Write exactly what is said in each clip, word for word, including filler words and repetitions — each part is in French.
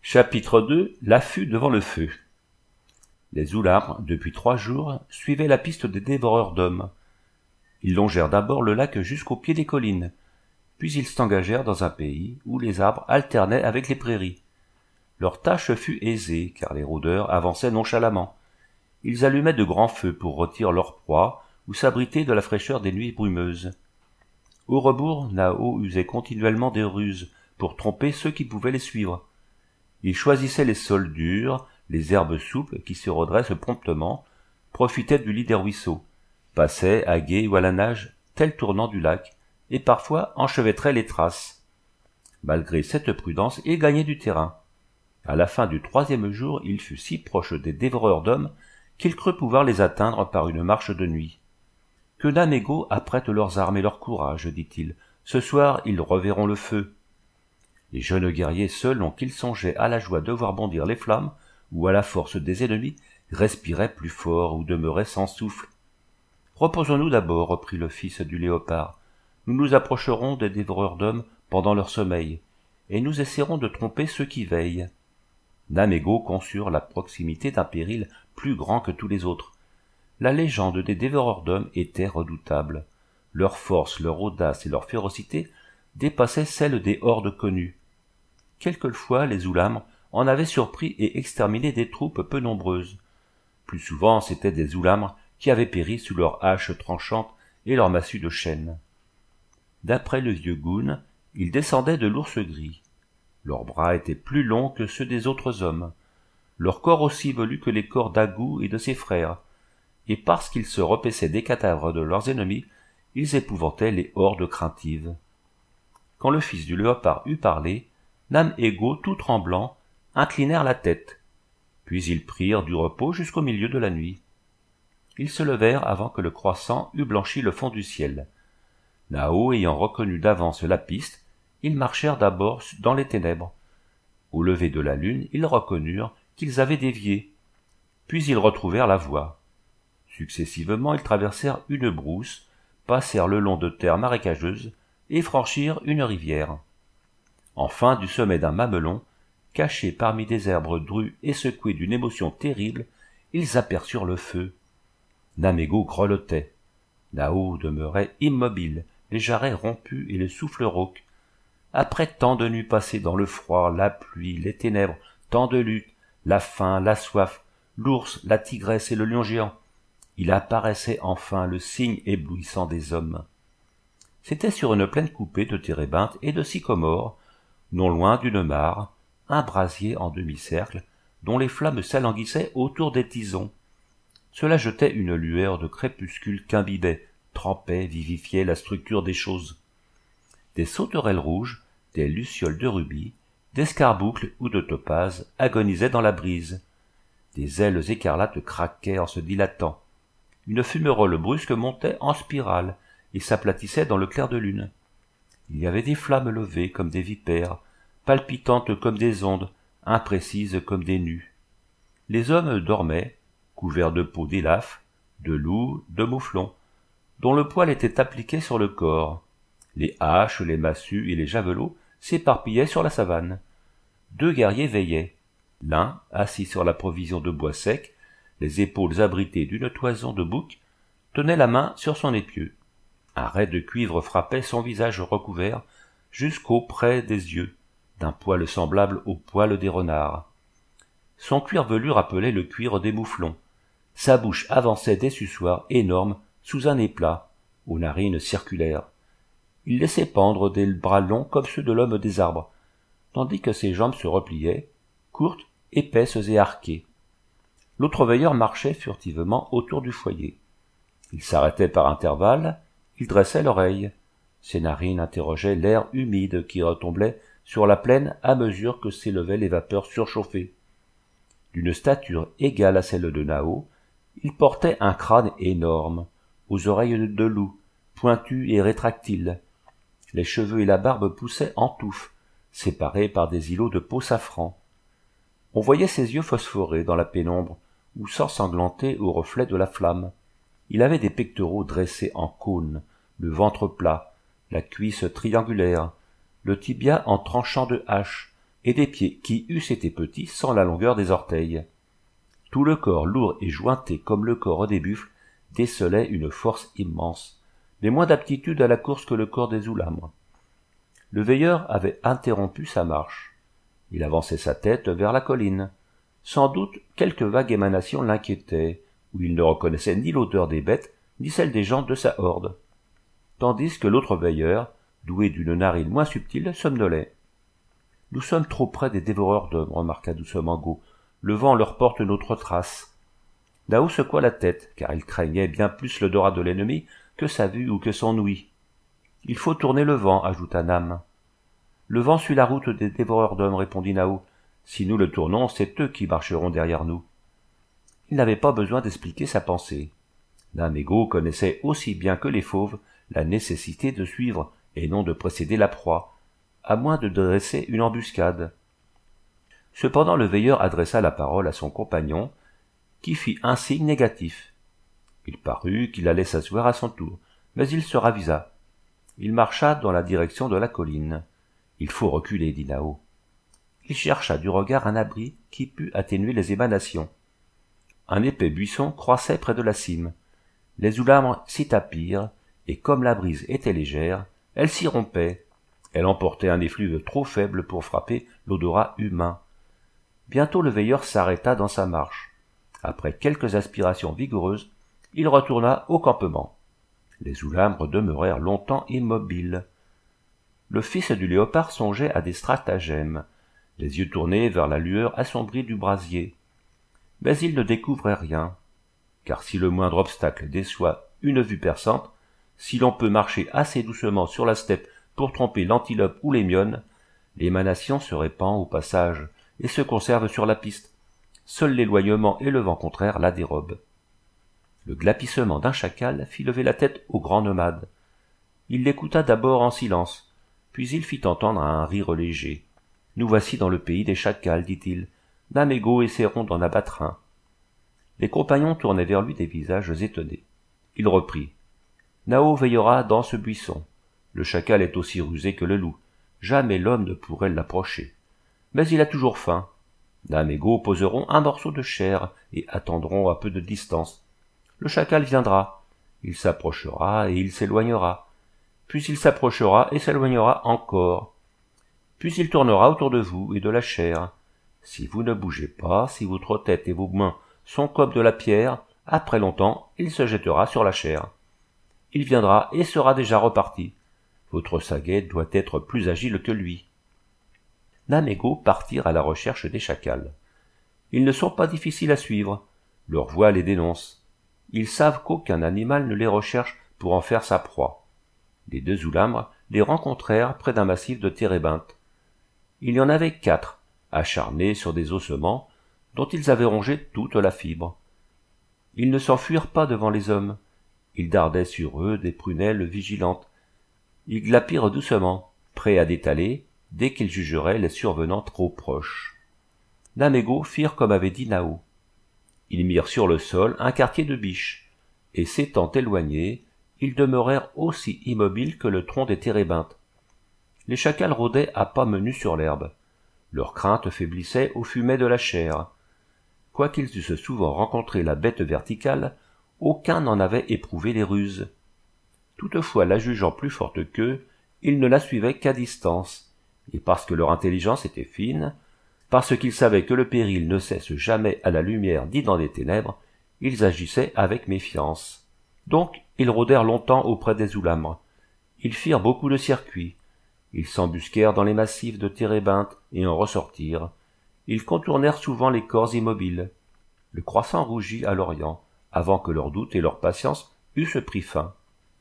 Chapitre deux. L'affût devant le feu. Les Oulards, depuis trois jours, suivaient la piste des dévoreurs d'hommes. Ils longèrent d'abord le lac jusqu'au pied des collines, puis ils s'engagèrent dans un pays où les arbres alternaient avec les prairies. Leur tâche fut aisée, car les rôdeurs avançaient nonchalamment. Ils allumaient de grands feux pour rôtir leur proie ou s'abriter de la fraîcheur des nuits brumeuses. Au rebours, Nao usait continuellement des ruses pour tromper ceux qui pouvaient les suivre. Il choisissait les sols durs, les herbes souples qui se redressent promptement, profitait du lit des ruisseaux, passait à gué ou à la nage tel tournant du lac, et parfois enchevêtrait les traces. Malgré cette prudence, il gagnait du terrain. À la fin du troisième jour, il fut si proche des dévoreurs d'hommes qu'il crut pouvoir les atteindre par une marche de nuit. « Que Namégo apprête leurs armes et leur courage, dit-il. Ce soir, ils reverront le feu. » Les jeunes guerriers, selon qu'ils songeaient à la joie de voir bondir les flammes, ou à la force des ennemis, respiraient plus fort ou demeuraient sans souffle. « Reposons-nous d'abord, reprit le fils du léopard. Nous nous approcherons des dévoreurs d'hommes pendant leur sommeil, et nous essaierons de tromper ceux qui veillent. » Namégo conçurent la proximité d'un péril plus grand que tous les autres. La légende des dévoreurs d'hommes était redoutable. Leur force, leur audace et leur férocité dépassaient celles des hordes connues. Quelquefois les Ulamres en avaient surpris et exterminé des troupes peu nombreuses. Plus souvent c'étaient des Ulamres qui avaient péri sous leurs haches tranchantes et leurs massues de chêne. D'après le vieux Goun, ils descendaient de l'ours gris. Leurs bras étaient plus longs que ceux des autres hommes, leur corps aussi velu que les corps d'Agou et de ses frères, et parce qu'ils se repaissaient des cadavres de leurs ennemis, ils épouvantaient les hordes craintives. Quand le fils du léopard eut parlé, Nam et Go, tout tremblants, inclinèrent la tête, puis ils prirent du repos jusqu'au milieu de la nuit. Ils se levèrent avant que le croissant eût blanchi le fond du ciel. Nao ayant reconnu d'avance la piste, ils marchèrent d'abord dans les ténèbres. Au lever de la lune, ils reconnurent qu'ils avaient dévié, puis ils retrouvèrent la voie. Successivement, ils traversèrent une brousse, passèrent le long de terres marécageuses et franchirent une rivière. Enfin, du sommet d'un mamelon, caché parmi des herbes drues et secoués d'une émotion terrible, ils aperçurent le feu. Namégo grelottait. Nao demeurait immobile, les jarrets rompus et le souffle rauque. Après tant de nuits passées dans le froid, la pluie, les ténèbres, tant de luttes, la faim, la soif, l'ours, la tigresse et le lion géant, il apparaissait enfin le signe éblouissant des hommes. C'était sur une plaine coupée de térébinthes et de sycomores, non loin d'une mare, un brasier en demi-cercle, dont les flammes s'alanguissaient autour des tisons. Cela jetait une lueur de crépuscule qu'imbibait, trempait, vivifiait la structure des choses. Des sauterelles rouges, des lucioles de rubis, d'escarboucles ou de topazes agonisaient dans la brise. Des ailes écarlates craquaient en se dilatant. Une fumerole brusque montait en spirale et s'aplatissait dans le clair de lune. Il y avait des flammes levées comme des vipères, palpitantes comme des ondes, imprécises comme des nues. Les hommes dormaient, couverts de peaux d'élafes, de loups, de mouflons, dont le poil était appliqué sur le corps. Les haches, les massues et les javelots s'éparpillaient sur la savane. Deux guerriers veillaient. L'un, assis sur la provision de bois sec, les épaules abritées d'une toison de bouc, tenait la main sur son épieu. Un rai de cuivre frappait son visage recouvert jusqu'auprès des yeux, d'un poil semblable au poil des renards. Son cuir velu rappelait le cuir des mouflons. Sa bouche avançait des suçoirs énormes sous un nez plat, aux narines circulaires. Il laissait pendre des bras longs comme ceux de l'homme des arbres, tandis que ses jambes se repliaient, courtes, épaisses et arquées. L'autre veilleur marchait furtivement autour du foyer. Il s'arrêtait par intervalles, il dressait l'oreille. Ses narines interrogeaient l'air humide qui retombait sur la plaine à mesure que s'élevaient les vapeurs surchauffées. D'une stature égale à celle de Nao, il portait un crâne énorme, aux oreilles de loup, pointues et rétractiles. Les cheveux et la barbe poussaient en touffes, séparés par des îlots de peau safran. On voyait ses yeux phosphorer dans la pénombre, ou s'ensanglanter au reflet de la flamme. Il avait des pectoraux dressés en cône, le ventre plat, la cuisse triangulaire, le tibia en tranchant de hache, et des pieds qui eussent été petits sans la longueur des orteils. Tout le corps lourd et jointé comme le corps des buffles décelait une force immense, mais moins d'aptitude à la course que le corps des Ulamres. Le veilleur avait interrompu sa marche. Il avançait sa tête vers la colline. Sans doute quelque vague émanation l'inquiétait, où il ne reconnaissait ni l'odeur des bêtes, ni celle des gens de sa horde. Tandis que l'autre veilleur, doué d'une narine moins subtile, somnolait. « Nous sommes trop près des dévoreurs d'hommes, remarqua doucement Go. Le vent leur porte notre trace. » Nao secoua la tête, car il craignait bien plus l'odorat de l'ennemi que sa vue ou que son ouïe. « Il faut tourner le vent, ajouta Nam. « Le vent suit la route des dévoreurs d'hommes, répondit Nao. Si nous le tournons, c'est eux qui marcheront derrière nous. » Il n'avait pas besoin d'expliquer sa pensée. Nam et Go connaissaient aussi bien que les fauves la nécessité de suivre et non de précéder la proie, à moins de dresser une embuscade. Cependant le veilleur adressa la parole à son compagnon, qui fit un signe négatif. Il parut qu'il allait s'asseoir à son tour, mais il se ravisa. Il marcha dans la direction de la colline. « Il faut reculer, dit Nao. » Il chercha du regard un abri qui pût atténuer les émanations. Un épais buisson croissait près de la cime. Les Ulamres s'y tapirent, et comme la brise était légère, elle s'y rompait. Elle emportait un effluve trop faible pour frapper l'odorat humain. Bientôt le veilleur s'arrêta dans sa marche. Après quelques aspirations vigoureuses, il retourna au campement. Les Ulamres demeurèrent longtemps immobiles. Le fils du léopard songeait à des stratagèmes, les yeux tournés vers la lueur assombrie du brasier. Mais il ne découvrait rien, car si le moindre obstacle déçoit une vue perçante, si l'on peut marcher assez doucement sur la steppe pour tromper l'antilope ou l'émionne, l'émanation se répand au passage et se conserve sur la piste. Seul l'éloignement et le vent contraire la dérobent. Le glapissement d'un chacal fit lever la tête au grand nomade. Il l'écouta d'abord en silence, puis il fit entendre un rire léger. « Nous voici dans le pays des chacals, dit-il. Nam et Go essaieront d'en abattre un. » Les compagnons tournaient vers lui des visages étonnés. Il reprit. « Nao veillera dans ce buisson. Le chacal est aussi rusé que le loup. Jamais l'homme ne pourrait l'approcher. Mais il a toujours faim. Nam et Go poseront un morceau de chair et attendront à peu de distance. Le chacal viendra. Il s'approchera et il s'éloignera. Puis il s'approchera et s'éloignera encore. Puis il tournera autour de vous et de la chair. Si vous ne bougez pas, si votre tête et vos mains sont comme de la pierre, après longtemps, il se jettera sur la chair. Il viendra et sera déjà reparti. Votre saguet doit être plus agile que lui. » Nam et Go partirent à la recherche des chacals. Ils ne sont pas difficiles à suivre. Leur voix les dénonce. Ils savent qu'aucun animal ne les recherche pour en faire sa proie. Les deux Ulamres les rencontrèrent près d'un massif de térébinthes. Il y en avait quatre, acharnés sur des ossements dont ils avaient rongé toute la fibre. Ils ne s'enfuirent pas devant les hommes. Ils dardaient sur eux des prunelles vigilantes. Ils glapirent doucement, prêts à détaler dès qu'ils jugeraient les survenants trop proches. Nam et Go firent comme avait dit Nao. Ils mirent sur le sol un quartier de biche, et s'étant éloignés, ils demeurèrent aussi immobiles que le tronc des térébinthes. Les chacals rôdaient à pas menus sur l'herbe. Leur crainte faiblissait au fumet de la chair. Quoiqu'ils eussent souvent rencontré la bête verticale, aucun n'en avait éprouvé les ruses. Toutefois, la jugeant plus forte qu'eux, ils ne la suivaient qu'à distance, et parce que leur intelligence était fine, parce qu'ils savaient que le péril ne cesse jamais à la lumière ni dans les ténèbres, ils agissaient avec méfiance. Donc, ils rôdèrent longtemps auprès des Ulamres. Ils firent beaucoup de circuits. Ils s'embusquèrent dans les massifs de térébinthes et en ressortirent. Ils contournèrent souvent les corps immobiles. Le croissant rougit à l'orient, avant que leur doute et leur patience eussent pris fin.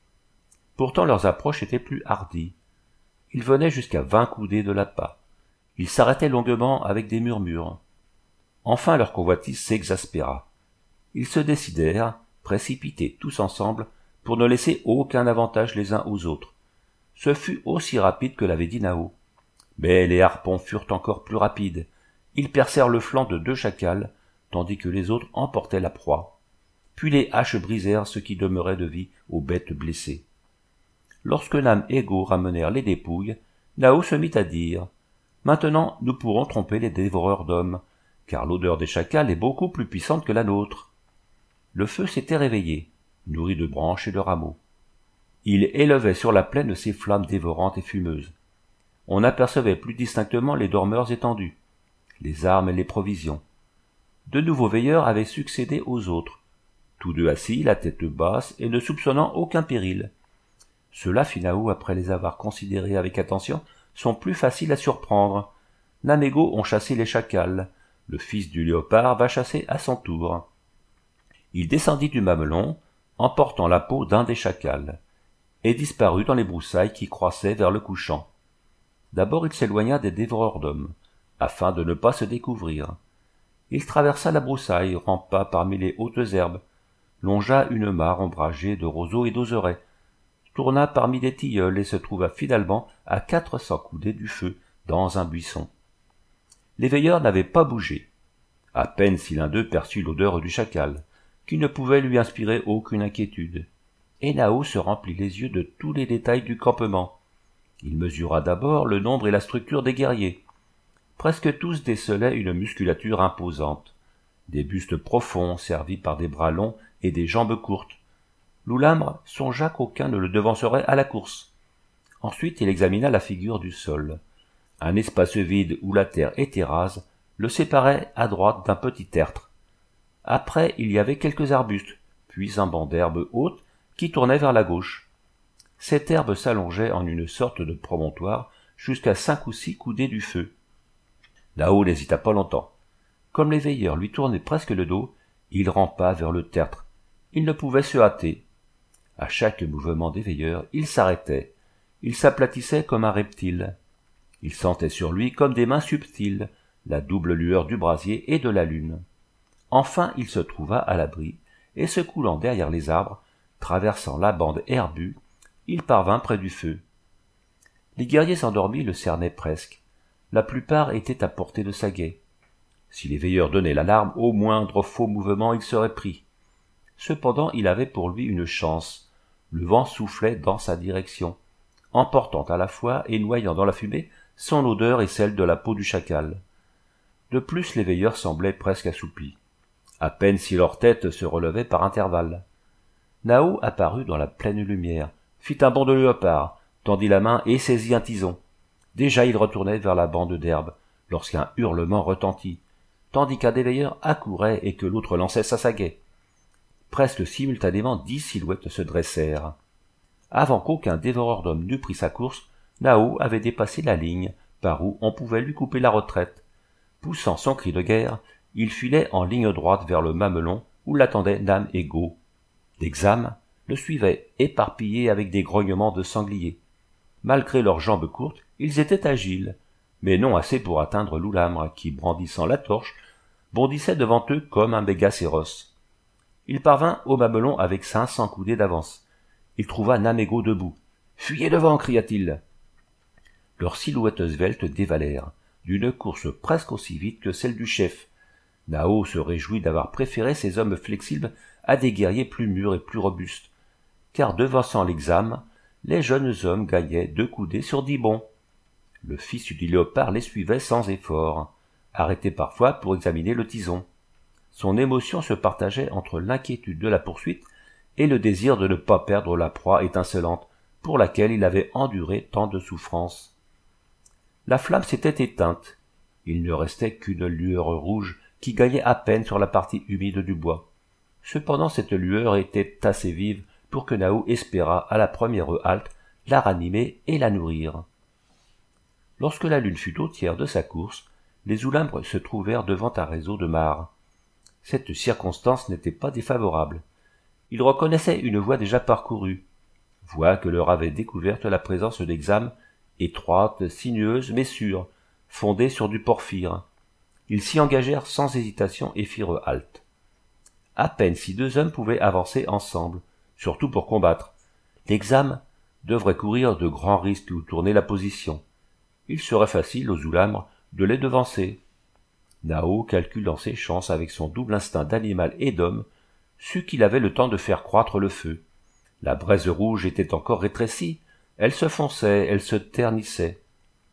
Pourtant leurs approches étaient plus hardies. Ils venaient jusqu'à vingt coudées de l'appât. Ils s'arrêtaient longuement avec des murmures. Enfin leur convoitise s'exaspéra. Ils se décidèrent, précipités tous ensemble, pour ne laisser aucun avantage les uns aux autres. Ce fut aussi rapide que l'avait dit Nao. Mais les harpons furent encore plus rapides. Ils percèrent le flanc de deux chacals, tandis que les autres emportaient la proie. Puis les haches brisèrent ce qui demeurait de vie aux bêtes blessées. Lorsque Nam et Go ramenèrent les dépouilles, Nao se mit à dire Maintenant, nous pourrons tromper les dévoreurs d'hommes, car l'odeur des chacals est beaucoup plus puissante que la nôtre. » Le feu s'était réveillé, nourri de branches et de rameaux. Il élevait sur la plaine ses flammes dévorantes et fumeuses. On apercevait plus distinctement les dormeurs étendus, les armes et les provisions. De nouveaux veilleurs avaient succédé aux autres, tous deux assis, la tête basse et ne soupçonnant aucun péril. Ceux-là, fit Nao après les avoir considérés avec attention, sont plus faciles à surprendre. Namego ont chassé les chacals, le fils du léopard va chasser à son tour. Il descendit du mamelon, emportant la peau d'un des chacals, et disparut dans les broussailles qui croissaient vers le couchant. D'abord il s'éloigna des dévoreurs d'hommes, afin de ne pas se découvrir. Il traversa la broussaille, rampa parmi les hautes herbes, longea une mare ombragée de roseaux et d'oserets, tourna parmi des tilleuls et se trouva finalement à quatre cents coudées du feu, dans un buisson. Les veilleurs n'avaient pas bougé. À peine si l'un d'eux perçut l'odeur du chacal, qui ne pouvait lui inspirer aucune inquiétude. Et Nao se remplit les yeux de tous les détails du campement. Il mesura d'abord le nombre et la structure des guerriers. Presque tous décelaient une musculature imposante, des bustes profonds servis par des bras longs et des jambes courtes. L'Oulamre songea qu'aucun ne le devancerait à la course. Ensuite il examina la figure du sol. Un espace vide où la terre était rase le séparait à droite d'un petit tertre. Après il y avait quelques arbustes, puis un banc d'herbes hautes qui tournait vers la gauche. Cette herbe s'allongeait en une sorte de promontoire jusqu'à cinq ou six coudées du feu. Nao n'hésita pas longtemps. Comme les veilleurs lui tournaient presque le dos, il rampa vers le tertre. Il ne pouvait se hâter. À chaque mouvement des veilleurs, il s'arrêtait. Il s'aplatissait comme un reptile. Il sentait sur lui comme des mains subtiles la double lueur du brasier et de la lune. Enfin il se trouva à l'abri, et se coulant derrière les arbres, traversant la bande herbue, il parvint près du feu. Les guerriers endormis le cernaient presque. La plupart étaient à portée de saguet. Si les veilleurs donnaient l'alarme, au moindre faux mouvement il serait pris. Cependant il avait pour lui une chance. Le vent soufflait dans sa direction, emportant à la fois et noyant dans la fumée son odeur et celle de la peau du chacal. De plus les veilleurs semblaient presque assoupis, à peine si leur tête se relevait par intervalles. Nao apparut dans la pleine lumière, fit un bond de léopard, tendit la main et saisit un tison. Déjà il retournait vers la bande d'herbe, lorsqu'un hurlement retentit, tandis qu'un des veilleurs accourait et que l'autre lançait sa sagaie. Presque simultanément dix silhouettes se dressèrent. Avant qu'aucun dévoreur d'hommes n'eût pris sa course, Nao avait dépassé la ligne par où on pouvait lui couper la retraite. Poussant son cri de guerre, il filait en ligne droite vers le mamelon où l'attendaient Nam et Go. Des xames le suivaient, éparpillés avec des grognements de sangliers. Malgré leurs jambes courtes, ils étaient agiles, mais non assez pour atteindre l'Oulamre qui, brandissant la torche, bondissait devant eux comme un bégacéros. Il parvint au mamelon avec cinq cents coudées d'avance. Il trouva Namego debout. « Fuyez devant !» cria-t-il. Leurs silhouettes sveltes dévalèrent, d'une course presque aussi vite que celle du chef. Nao se réjouit d'avoir préféré ces hommes flexibles à des guerriers plus mûrs et plus robustes, car devançant l'examen, les jeunes hommes gagnaient deux coudées sur dix bons. Le fils du léopard les suivait sans effort, arrêté parfois pour examiner le tison. Son émotion se partageait entre l'inquiétude de la poursuite et le désir de ne pas perdre la proie étincelante pour laquelle il avait enduré tant de souffrances. La flamme s'était éteinte. Il ne restait qu'une lueur rouge qui gagnait à peine sur la partie humide du bois. Cependant cette lueur était assez vive pour que Nao espérât à la première halte la ranimer et la nourrir. Lorsque la lune fut au tiers de sa course, les Oulambres se trouvèrent devant un réseau de mares. Cette circonstance n'était pas défavorable. Ils reconnaissaient une voie déjà parcourue, voie que leur avait découverte la présence d'exames étroite, sinueuse mais sûre, fondée sur du porphyre. Ils s'y engagèrent sans hésitation et firent halte. À peine si deux hommes pouvaient avancer ensemble, surtout pour combattre. L'examen devrait courir de grands risques ou tourner la position. Il serait facile aux Oulamres de les devancer. Nao, calculant ses chances avec son double instinct d'animal et d'homme, sut qu'il avait le temps de faire croître le feu. La braise rouge était encore rétrécie, elle se fonçait, elle se ternissait.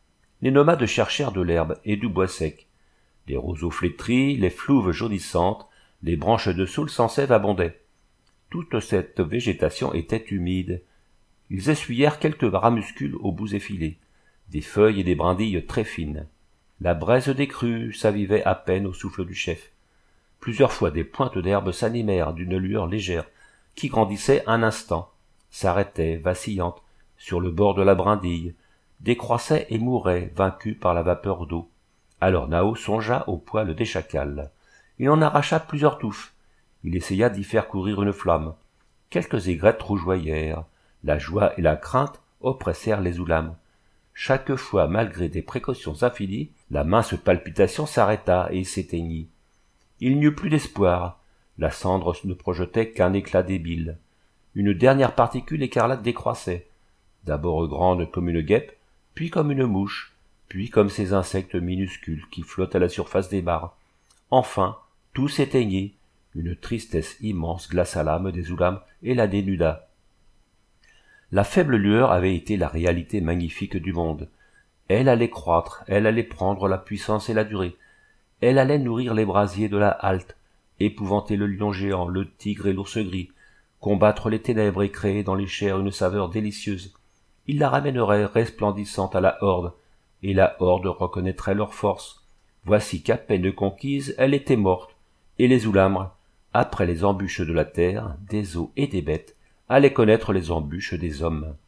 les nomades cherchèrent de l'herbe et du bois sec. Les roseaux flétris, les flouves jaunissantes, les branches de saule sans sève abondaient. Toute cette végétation était humide. Ils essuyèrent quelques ramuscules aux bouts effilés, des feuilles et des brindilles très fines. La braise des crues s'avivait à peine au souffle du chef. Plusieurs fois des pointes d'herbe s'animèrent d'une lueur légère, qui grandissait un instant, s'arrêtait, vacillante, sur le bord de la brindille, décroissait et mourait, vaincue par la vapeur d'eau. Alors Nao songea au poil des chacals. Il en arracha plusieurs touffes. Il essaya d'y faire courir une flamme. Quelques aigrettes rougeoyèrent. La joie et la crainte oppressèrent les oulams. Chaque fois, malgré des précautions infinies, la mince palpitation s'arrêta et s'éteignit. Il n'y eut plus d'espoir. La cendre ne projetait qu'un éclat débile. Une dernière particule écarlate décroissait, d'abord grande comme une guêpe, puis comme une mouche, puis comme ces insectes minuscules qui flottent à la surface des mares. Enfin, tout s'éteignit. Une tristesse immense glaça l'âme des oulams et la dénuda. La faible lueur avait été la réalité magnifique du monde. Elle allait croître, elle allait prendre la puissance et la durée. Elle allait nourrir les brasiers de la halte, épouvanter le lion géant, le tigre et l'ours gris, combattre les ténèbres et créer dans les chairs une saveur délicieuse. Il la ramènerait resplendissante à la horde, et la horde reconnaîtrait leur force. Voici qu'à peine conquise, elle était morte, et les oulams, après les embûches de la terre, des eaux et des bêtes, allaient connaître les embûches des hommes.